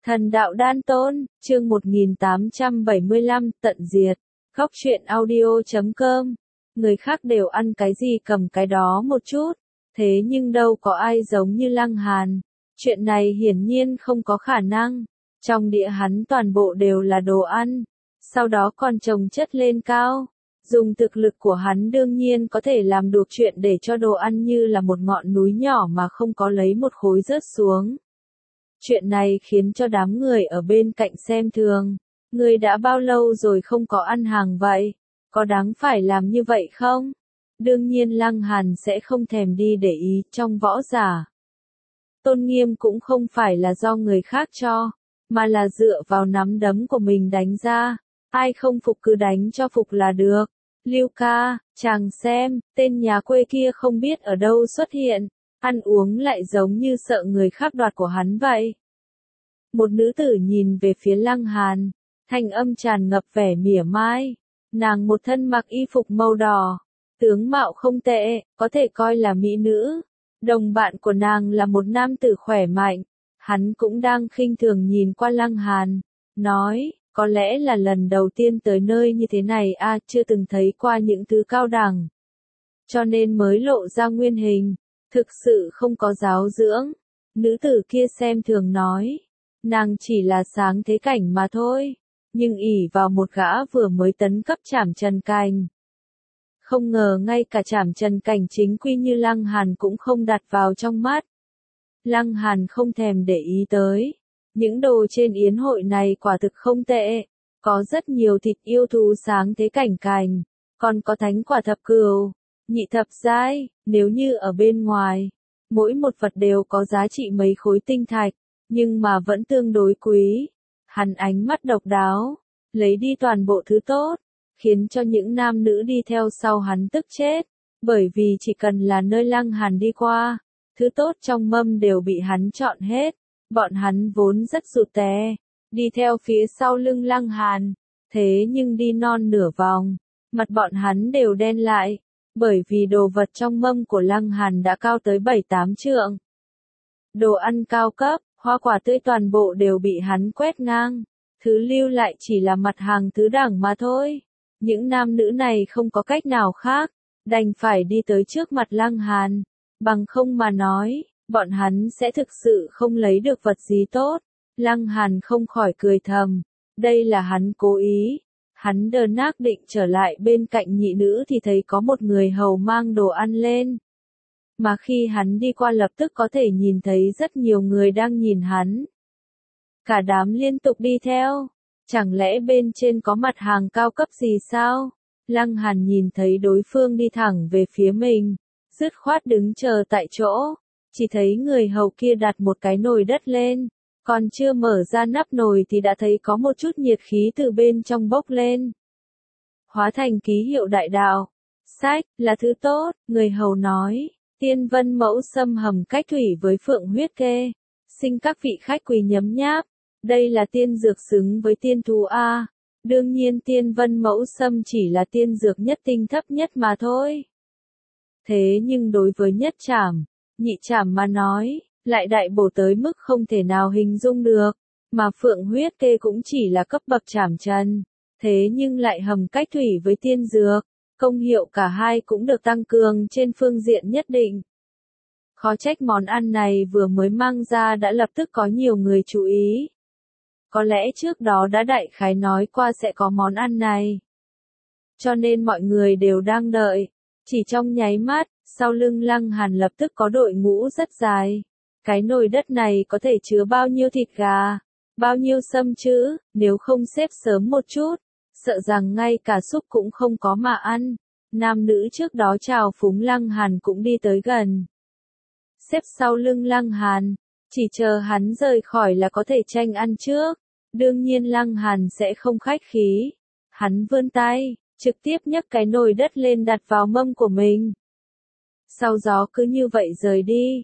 Thần đạo đan tôn, chương 1875, tận diệt. Góc truyện audio.com. Người khác đều ăn cái gì cầm cái đó một chút, thế nhưng đâu có ai giống như Lăng Hàn. Chuyện này hiển nhiên không có khả năng. Trong địa hắn toàn bộ đều là đồ ăn, sau đó còn chồng chất lên cao. Dùng thực lực của hắn đương nhiên có thể làm được chuyện để cho đồ ăn như là một ngọn núi nhỏ mà không có lấy một khối rớt xuống. Chuyện này khiến cho đám người ở bên cạnh xem thường. Người đã bao lâu rồi không có ăn hàng vậy? Có đáng phải làm như vậy không? Đương nhiên Lăng Hàn sẽ không thèm đi để ý. Trong võ giả, tôn nghiêm cũng không phải là do người khác cho, mà là dựa vào nắm đấm của mình đánh ra. Ai không phục cứ đánh cho phục là được. Lưu ca, chàng xem, tên nhà quê kia không biết ở đâu xuất hiện, ăn uống lại giống như sợ người khác đoạt của hắn vậy. Một nữ tử nhìn về phía Lăng Hàn, thanh âm tràn ngập vẻ mỉa mai. Nàng một thân mặc y phục màu đỏ, tướng mạo không tệ, có thể coi là mỹ nữ. Đồng bạn của nàng là một nam tử khỏe mạnh, hắn cũng đang khinh thường nhìn qua Lăng Hàn, nói, có lẽ là lần đầu tiên tới nơi như thế này chưa từng thấy qua những thứ cao đẳng, cho nên mới lộ ra nguyên hình, thực sự không có giáo dưỡng. Nữ tử kia xem thường nói, nàng chỉ là sáng thế cảnh mà thôi, nhưng ỷ vào một gã vừa mới tấn cấp Trảm Trần Cảnh. Không ngờ ngay cả Trảm Trần Cảnh chính quy như Lăng Hàn cũng không đặt vào trong mắt. Lăng Hàn không thèm để ý tới. Những đồ trên yến hội này quả thực không tệ, có rất nhiều thịt yêu thú sáng thế cảnh, còn có thánh quả thập cửu, nhị thập giai, nếu như ở bên ngoài, mỗi một vật đều có giá trị mấy khối tinh thạch, nhưng mà vẫn tương đối quý. Hắn ánh mắt độc đáo, lấy đi toàn bộ thứ tốt, khiến cho những nam nữ đi theo sau hắn tức chết, bởi vì chỉ cần là nơi Lăng Hàn đi qua, thứ tốt trong mâm đều bị hắn chọn hết. Bọn hắn vốn rất rụt rè, đi theo phía sau lưng Lăng Hàn, thế nhưng đi non nửa vòng, mặt bọn hắn đều đen lại, bởi vì đồ vật trong mâm của Lăng Hàn đã cao tới 7-8 trượng. Đồ ăn cao cấp, hoa quả tươi toàn bộ đều bị hắn quét ngang, thứ lưu lại chỉ là mặt hàng thứ đẳng mà thôi. Những nam nữ này không có cách nào khác, đành phải đi tới trước mặt Lăng Hàn, bằng không mà nói, bọn hắn sẽ thực sự không lấy được vật gì tốt. Lăng Hàn không khỏi cười thầm, đây là hắn cố ý. Hắn đờn nác định trở lại bên cạnh nhị nữ thì thấy có một người hầu mang đồ ăn lên. Mà khi hắn đi qua lập tức có thể nhìn thấy rất nhiều người đang nhìn hắn. Cả đám liên tục đi theo. Chẳng lẽ bên trên có mặt hàng cao cấp gì sao? Lăng Hàn nhìn thấy đối phương đi thẳng về phía mình, dứt khoát đứng chờ tại chỗ. Chỉ thấy người hầu kia đặt một cái nồi đất lên, còn chưa mở ra nắp nồi thì đã thấy có một chút nhiệt khí từ bên trong bốc lên. Hóa thành ký hiệu đại đạo. Sách, là thứ tốt, người hầu nói, tiên vân mẫu sâm hầm cách thủy với phượng huyết kê. Xin các vị khách quý nhấm nháp, đây là tiên dược xứng với tiên thú A. Đương nhiên tiên vân mẫu sâm chỉ là tiên dược nhất tinh thấp nhất mà thôi. Thế nhưng đối với nhất trảm, nhị trảm mà nói, lại đại bổ tới mức không thể nào hình dung được, mà phượng huyết kê cũng chỉ là cấp bậc Trảm Trần, thế nhưng lại hầm cách thủy với tiên dược, công hiệu cả hai cũng được tăng cường trên phương diện nhất định. Khó trách món ăn này vừa mới mang ra đã lập tức có nhiều người chú ý. Có lẽ trước đó đã đại khái nói qua sẽ có món ăn này, cho nên mọi người đều đang đợi. Chỉ trong nháy mắt, sau lưng Lăng Hàn lập tức có đội ngũ rất dài. Cái nồi đất này có thể chứa bao nhiêu thịt gà, bao nhiêu sâm chứ, nếu không xếp sớm một chút, sợ rằng ngay cả súp cũng không có mà ăn. Nam nữ trước đó chào phúng Lăng Hàn cũng đi tới gần. Xếp sau lưng Lăng Hàn, chỉ chờ hắn rời khỏi là có thể tranh ăn trước. Đương nhiên Lăng Hàn sẽ không khách khí. Hắn vươn tay, trực tiếp nhấc cái nồi đất lên đặt vào mâm của mình. Sau gió cứ như vậy rời đi.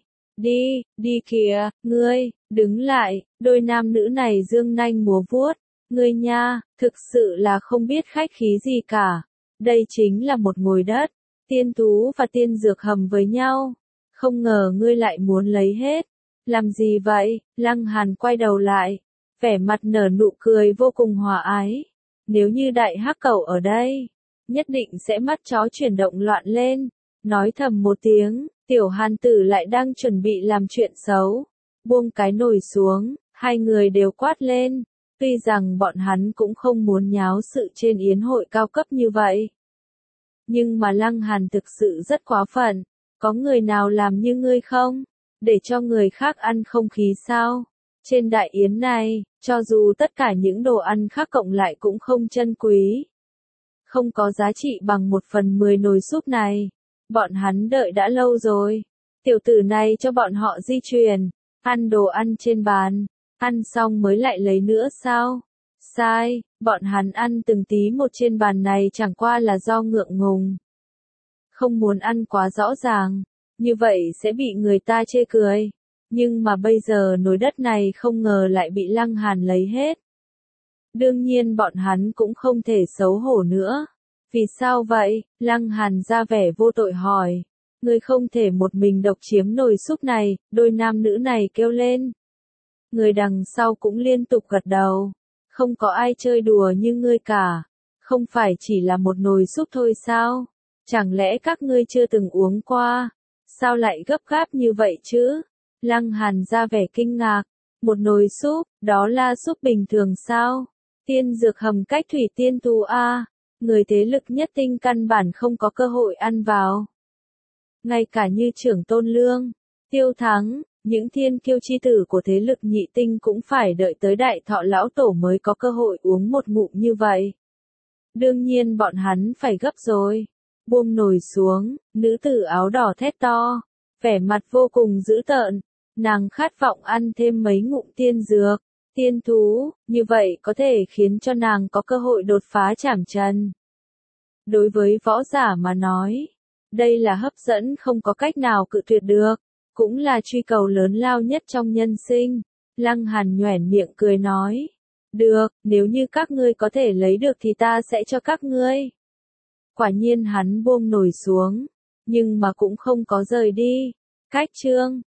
Đi kìa, ngươi, đứng lại, đôi nam nữ này dương nanh múa vuốt. Ngươi nha, thực sự là không biết khách khí gì cả. Đây chính là một ngồi đất, tiên thú và tiên dược hầm với nhau. Không ngờ ngươi lại muốn lấy hết. Làm gì vậy? Lăng Hàn quay đầu lại. vẻ mặt nở nụ cười vô cùng hòa ái. Nếu như đại hắc cẩu ở đây, nhất định sẽ mắt chó chuyển động loạn lên, nói thầm một tiếng, tiểu hàn tử lại đang chuẩn bị làm chuyện xấu. Buông cái nồi xuống, hai người đều quát lên, tuy rằng bọn hắn cũng không muốn nháo sự trên yến hội cao cấp như vậy. Nhưng mà Lăng Hàn thực sự rất quá phận, có người nào làm như ngươi không? Để cho người khác ăn không khí sao? Trên đại yến này, cho dù tất cả những đồ ăn khác cộng lại cũng không chân quý, không có giá trị bằng 1/10 nồi súp này. Bọn hắn đợi đã lâu rồi. Tiểu tử này cho bọn họ di chuyển, ăn đồ ăn trên bàn, ăn xong mới lại lấy nữa sao? Sai, bọn hắn ăn từng tí một trên bàn này chẳng qua là do ngượng ngùng. Không muốn ăn quá rõ ràng, như vậy sẽ bị người ta chê cười. Nhưng mà bây giờ nồi đất này không ngờ lại bị Lăng Hàn lấy hết. Đương nhiên bọn hắn cũng không thể xấu hổ nữa. Vì sao vậy? Lăng Hàn ra vẻ vô tội hỏi. Ngươi không thể một mình độc chiếm nồi súp này, đôi nam nữ này kêu lên. Người đằng sau cũng liên tục gật đầu. Không có ai chơi đùa như ngươi cả. Không phải chỉ là một nồi súp thôi sao? Chẳng lẽ các ngươi chưa từng uống qua? Sao lại gấp gáp như vậy chứ? Lăng Hàn ra vẻ kinh ngạc. Một nồi súp, đó là súp bình thường sao? Tiên dược hầm cách thủy tiên tu a, người thế lực nhất tinh căn bản không có cơ hội ăn vào. Ngay cả như trưởng Tôn Lương, Tiêu Thắng, những thiên kiêu chi tử của thế lực nhị tinh cũng phải đợi tới đại thọ lão tổ mới có cơ hội uống một ngụm như vậy. Đương nhiên bọn hắn phải gấp rồi. Buông nồi xuống, nữ tử áo đỏ thét to, vẻ mặt vô cùng dữ tợn. Nàng khát vọng ăn thêm mấy ngụm tiên dược, tiên thú, như vậy có thể khiến cho nàng có cơ hội đột phá trảm trần. Đối với võ giả mà nói, đây là hấp dẫn không có cách nào cự tuyệt được, cũng là truy cầu lớn lao nhất trong nhân sinh. Lăng Hàn nhoẻn miệng cười nói, được, nếu như các ngươi có thể lấy được thì ta sẽ cho các ngươi. Quả nhiên hắn buông nồi xuống, nhưng mà cũng không có rời đi. Cách chương